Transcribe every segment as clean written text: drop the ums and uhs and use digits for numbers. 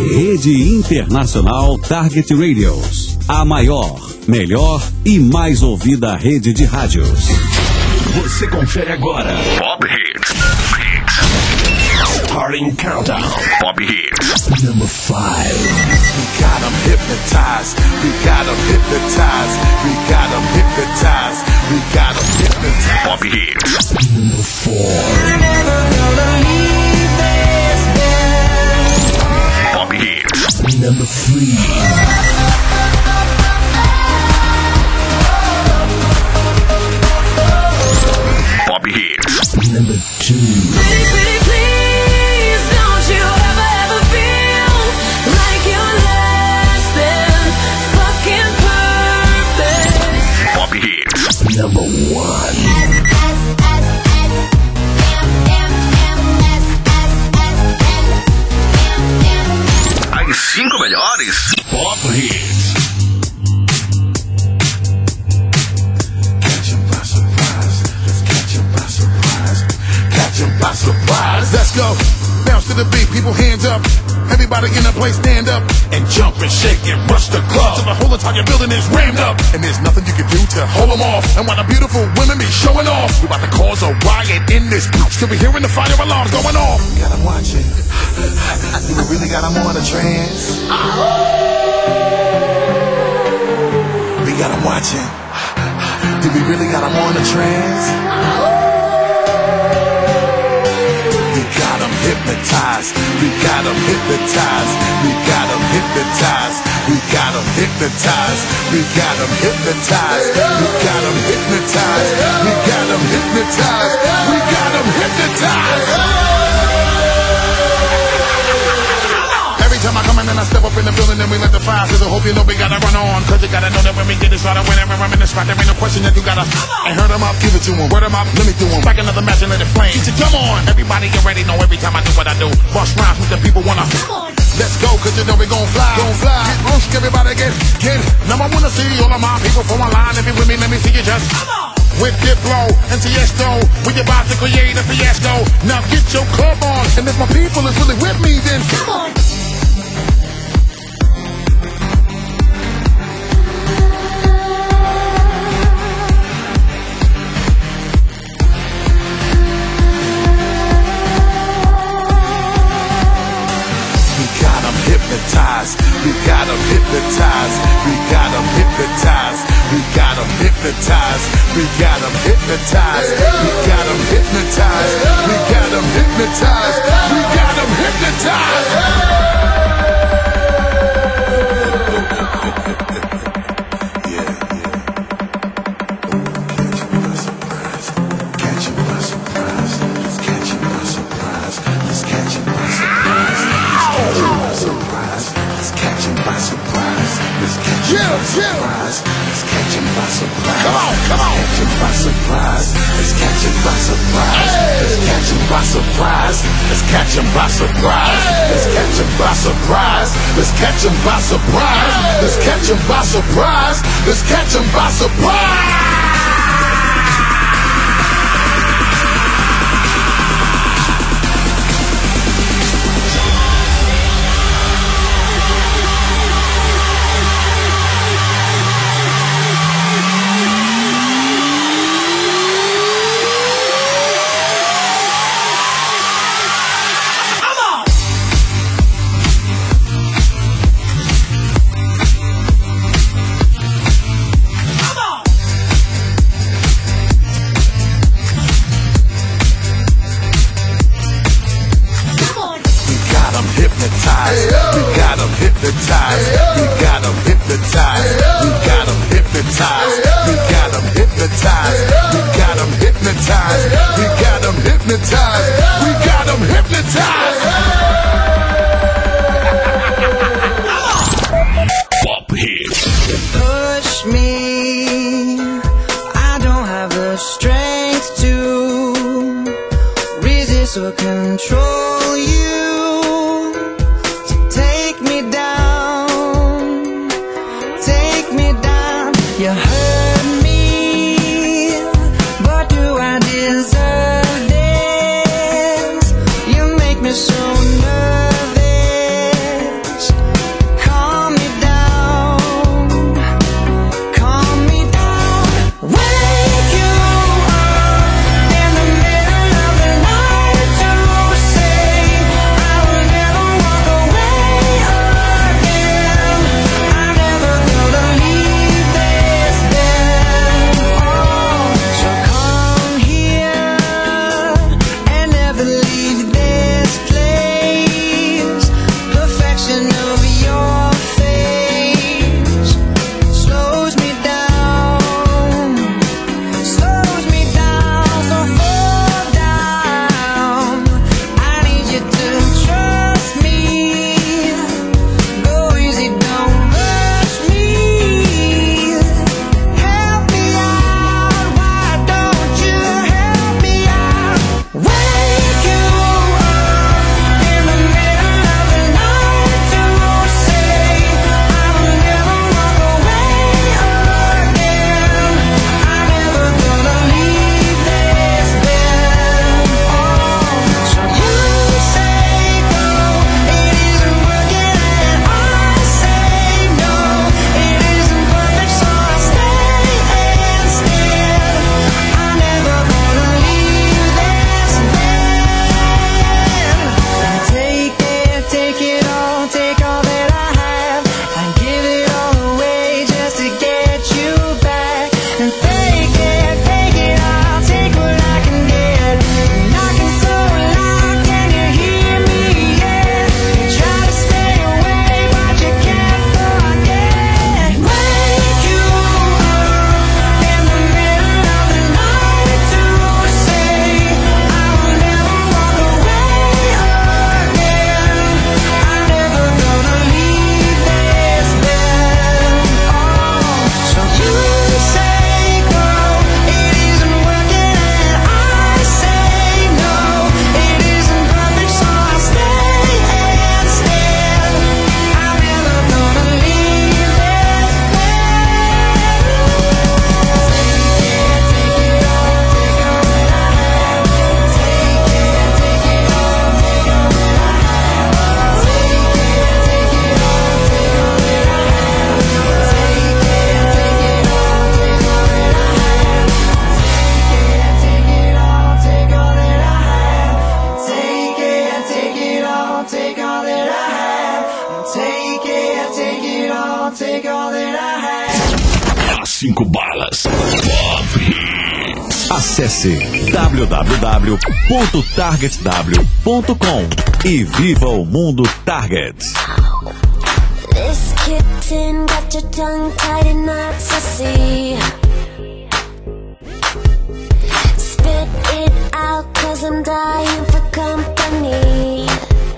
Rede Internacional Target Radios. A maior, melhor e mais ouvida rede de rádios. Você confere agora. Pop Hits. Starting Countdown. Pop Hits. Number 5. We got 'em hypnotized. We got 'em hypnotized. We got 'em hypnotized. We got 'em hypnotized. Pop Hits. Number 4. You're never gonna leave this bed. Pop Hits. Number 3. Pop Hits. Number 2. Pretty, pretty, please, don't you ever feel like you're less than fucking perfect. Pop Hits. Number 1. As 5 melhores Pop Hits. By surprise. Let's go. Bounce to the beat, people hands up. Everybody in the place stand up and jump and shake and rush the club till the whole entire building is rammed up. And there's nothing you can do to hold them off. And while the beautiful women be showing off, we about to cause a riot in this bitch. Still be hearing the fire alarms going off. We got 'em watching. We really got 'em on a trance. We got 'em watching. Did we really got 'em on a trance? Hypnotized, we got 'em hypnotized, we got 'em hypnotized, we got 'em hypnotized, we got 'em hypnotized, we got 'em hypnotized, we got 'em hypnotized, we got 'em hypnotized. Every time I come in and I step up in the building and we let the fire sizzle. Hope you know we gotta run on, cause you gotta know that when we get it started, whenever I'm in the spot, there ain't no question that you gotta. And hurt 'em up, give it to 'em, word 'em up, let me do 'em. Back another match and let it flame. Come on, everybody get ready, know every time I do what I do. Bust rhymes with the people wanna. Let's go, cause you know we gon' fly. Get brusque, everybody get. Now I wanna see all of my people from a line. If you with me, let me see you just. With Diplo and Tiesto, we about to create a fiasco. Now get your club on, and if my people is really with me, then come on. Hypnotized, we got 'em hypnotized, we got 'em hypnotized, we got 'em hypnotized, we got 'em hypnotized, we got 'em hypnotized, we got 'em hypnotized, we got 'em hypnotized. Surprise. Let's catch him by surprise. Come on. Catch him by surprise. Let's catch him by surprise. Let's catch him by surprise. Let's catch him by surprise. Let's catch him by surprise. Let's catch him by surprise. Let's catch him by surprise. Let's catch him by surprise. So nervous 5 balas. Top Hits. Acesse www.targetw.com e viva o mundo Target. This kitten got your tongue tied in knots, I see. Spit it out, 'cause I'm dying for company.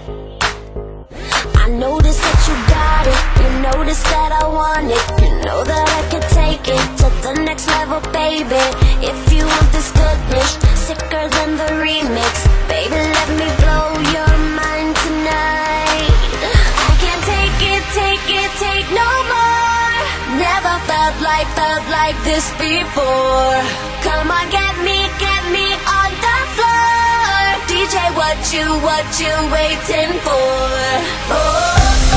I notice that you got it, you notice that I want it. You know that I can take it to the next level, baby. If you want this goodness, sicker than the remix, baby, let me blow your mind tonight. I can't take it, take no more. Never felt like this before. Come on, get me on the floor. DJ, what you waiting for? Oh.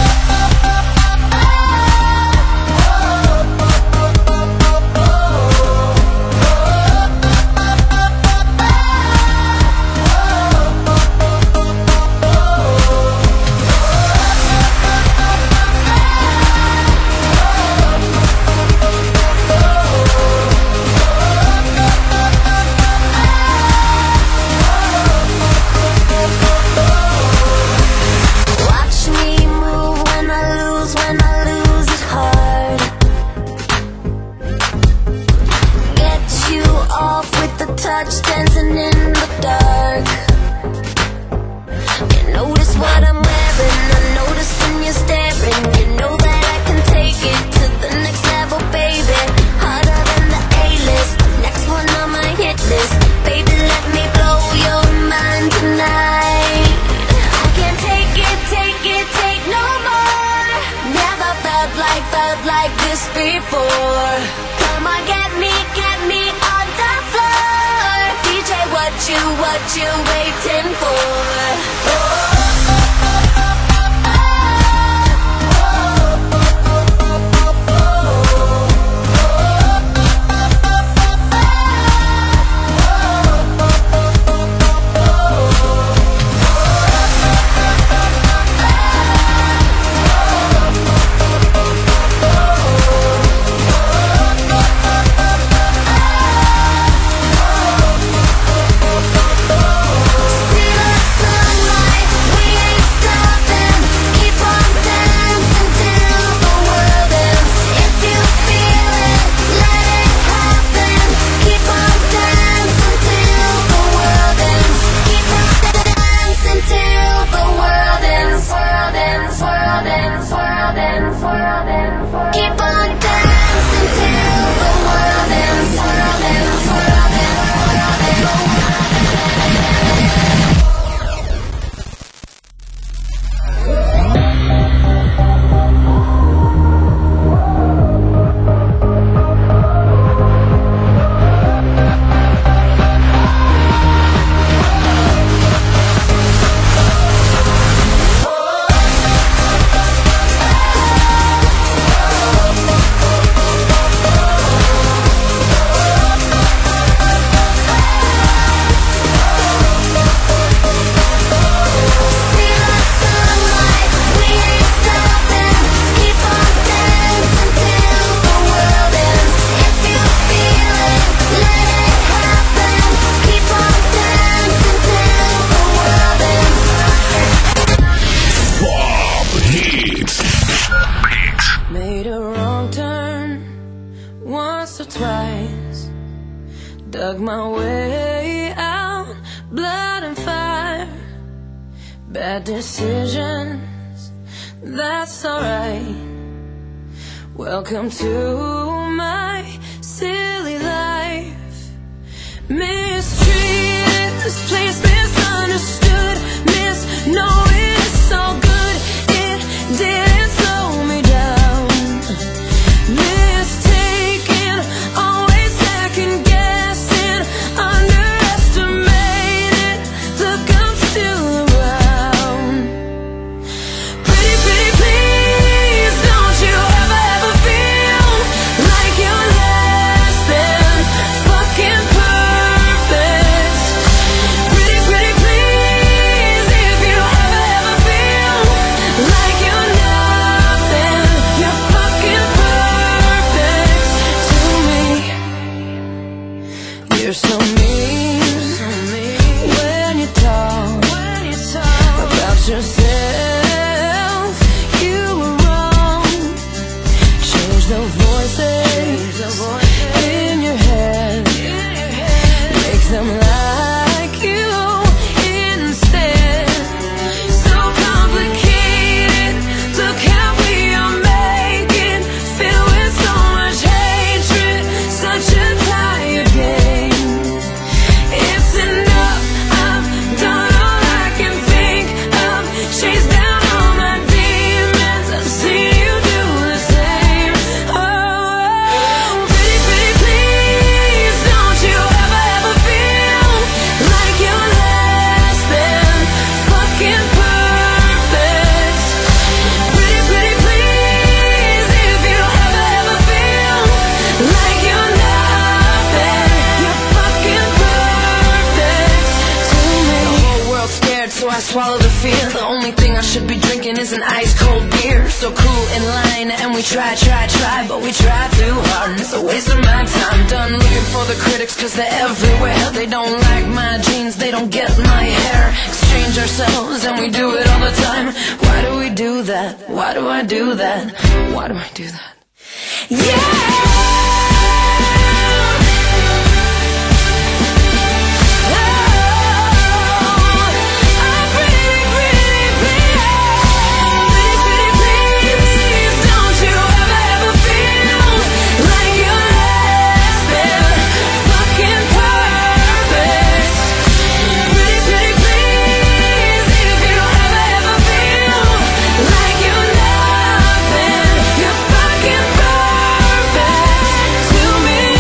Touch dancing in the dark. You notice what I'm wearing, I notice when you're staring. You know that I can take it to the next level, baby. Harder than the A-list, next one on my hit list. Baby, let me blow your mind tonight. I can't take it, take no more. Never felt like this before. Come on, get me on the floor. DJ, what you waiting for? Oh. Dug my way out, blood and fire, bad decisions, that's alright. Welcome to my silly life. Mistreated, this place misunderstood, misknowing it's all good, it didn't slow me down. Mistaken, always second guessing, underestimated, look, I'm still around. Pretty, pretty, please, don't you ever feel like you're less than fucking perfect. Pretty, yourself. You were wrong. Change the voices in your head. Make them like you instead. So complicated. Look how we are making. Filled with so much hatred. Such a tired game. It's enough. I've done all I can think of. Chase down all my demons. I've seen you do the same. Oh, pretty, pretty, please, don't you ever feel like you're less than fucking perfect. Pretty, pretty, please, if you ever feel like you're nothing, you're fucking perfect to me. The whole world's scared, so I swallow the fear. The only thing I should be drinking is an ice cold beer. So cool in line, and we try, but we try too hard, and it's a waste of my time. Done looking for the critics, cause they're everywhere. They don't like my jeans, they don't get my hair. Exchange ourselves, and we do it all the time. Why do we do that? Why do I do that? Why do I do that? Yeah! To me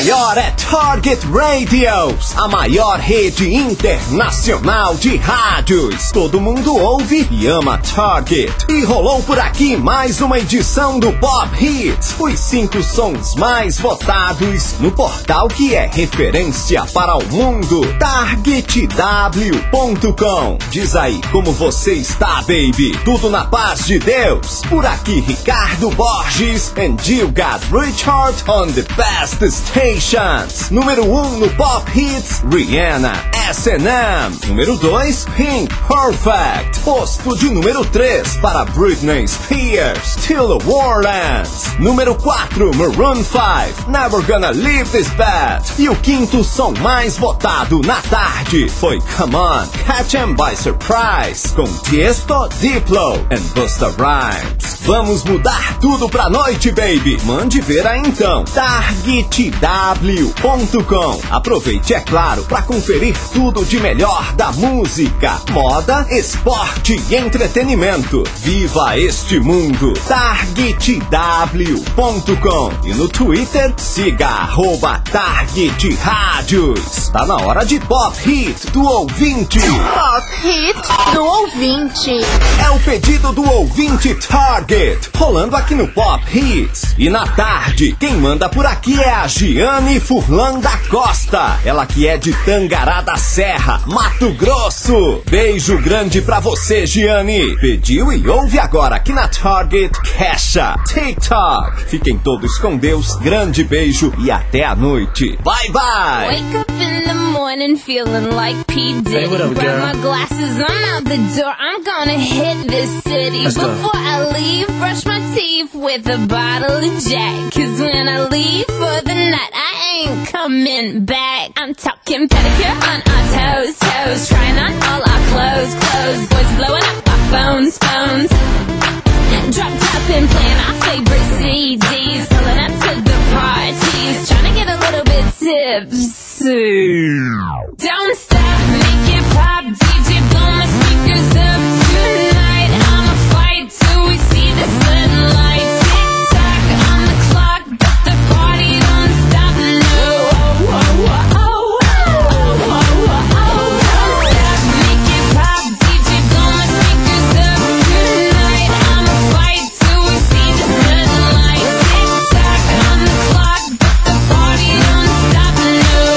melhor é Target Radios, a maior rede internacional de rádios. Todo mundo ouve e ama Target. E rolou por aqui mais uma edição do Pop Hits, os 5 sons mais votados no portal que é referência para o mundo, targetw.com. Diz aí como você está, baby? Tudo na paz de Deus? Por aqui Ricardo Borges, and you got Richard on the best stations. Número 1 no Pop Hits, Rihanna, S&M. Número 2, Pink, Perfect. Posto de número 3 para Britney Spears, Still Warlands. Número 4, Maroon 5, Never Gonna Leave This Bed. E o quinto som mais votado na tarde foi Come On, Catch 'Em By Surprise, com Tiesto, Diplo and Busta Rhymes. Vamos mudar tudo pra noite, baby. Mande ver aí então, targetw.com. Aproveite, é claro, pra conferir tudo de melhor da música, moda, esporte e entretenimento. Viva este mundo, targetw.com. E no Twitter, siga @targetradios. Tá na hora de Pop Hit do ouvinte. Pop Hit do ouvinte. É o pedido do ouvinte Target, rolando aqui no Pop Hits. E na tarde, quem manda por aqui é a Giane Furlan da Costa. Ela que é de Tangará da Serra, Mato Grosso. Beijo grande pra você, Giane. Pediu e ouve agora aqui na Target Kesha, TikTok. Fiquem todos com Deus, grande beijo e até a noite. Bye, bye! Wake up in the morning feeling like P. Diddy. Hey, what up, Grab girl? my glasses, I'm out the door. I'm gonna hit this city. Let's go. Before I leave, brush my teeth with a bottle of Jack. 'Cause when I leave for the night, I ain't coming back. I'm talking pedicure on our toes, toes. Trying on all our clothes, clothes. Boys blowing up our phones, phones. Drop top and playing our favorite CDs. Pulling up to the parties. Trying to get a little bit tipsy. Don't stop, make it pop. DJ, blow my speakers up tonight. I'ma fight till we see the sunlight. Tick-tock on the clock, but the party don't stop, no. Don't stop, make it pop. DJ, blow my speakers up tonight. I'ma fight till we see the sunlight. Tick-tock on the clock, but the party don't stop, no.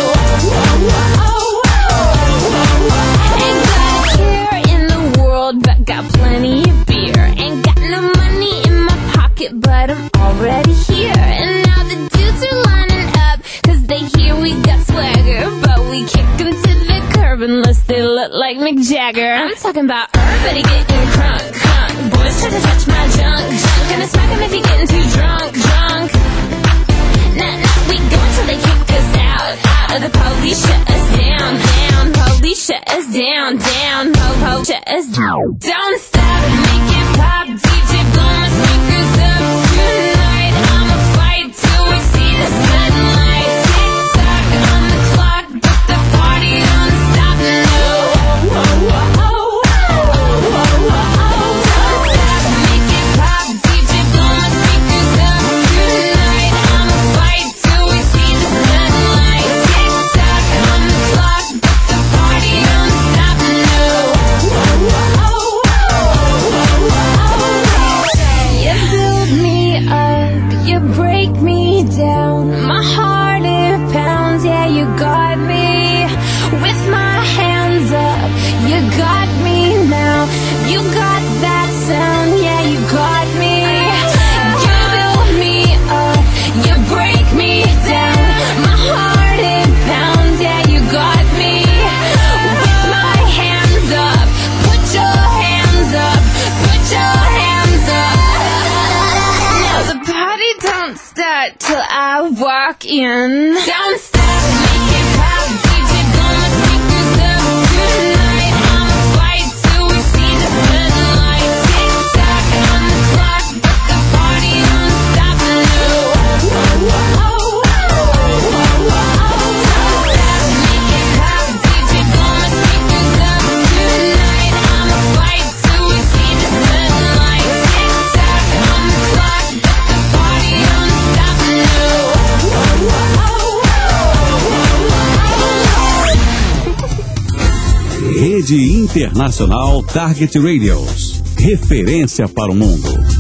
Ain't got a care in the world, but got plenty of beer. Ain't got no money in my pocket, but I'm already here. And now the dudes are lining up, 'cause they hear we got swagger. But we kick them to the curb unless they look like Mick Jagger. I'm talking about everybody getting crunk, crunk. Boys try to touch my junk, junk. Gonna smack him if he getting too drunk, drunk. Nah, we go until they kick us out, out. Or the police shut us down, down. Police shut us down, down. Po-po shut us down. Don't stop, make it pop. DJ, blow my speakers up tonight. I'ma fight till we see the sunlight. Tick-tock on the clock, but the party don't stop, no. Don't stop, make it pop. DJ, blow my speakers up tonight. I'ma fight till we see the sunlight. Tick-tock on the clock, but the party don't stop, no. You build me up, you break me down. My heart it pounds, yeah, you got me. With my hands up, you got me now. You got that sound, yeah, you got me. You build me up, you break me down. My heart it pounds, yeah, you got me. With my hands up, put your hands up, put your hands up. Now the party don't start till I walk in. Don't stop, make it pop. DJ, blow my speakers up tonight. I'ma fight till we see the sunlight. Tick-tock on the clock, but the party don't stop, no. Don't stop, make it pop. DJ, blow my speakers up tonight. I'ma fight till we see the sunlight. Tick-tock on the clock, but the party don't stop, no. Rede Internacional Target Radios. Referência para o mundo.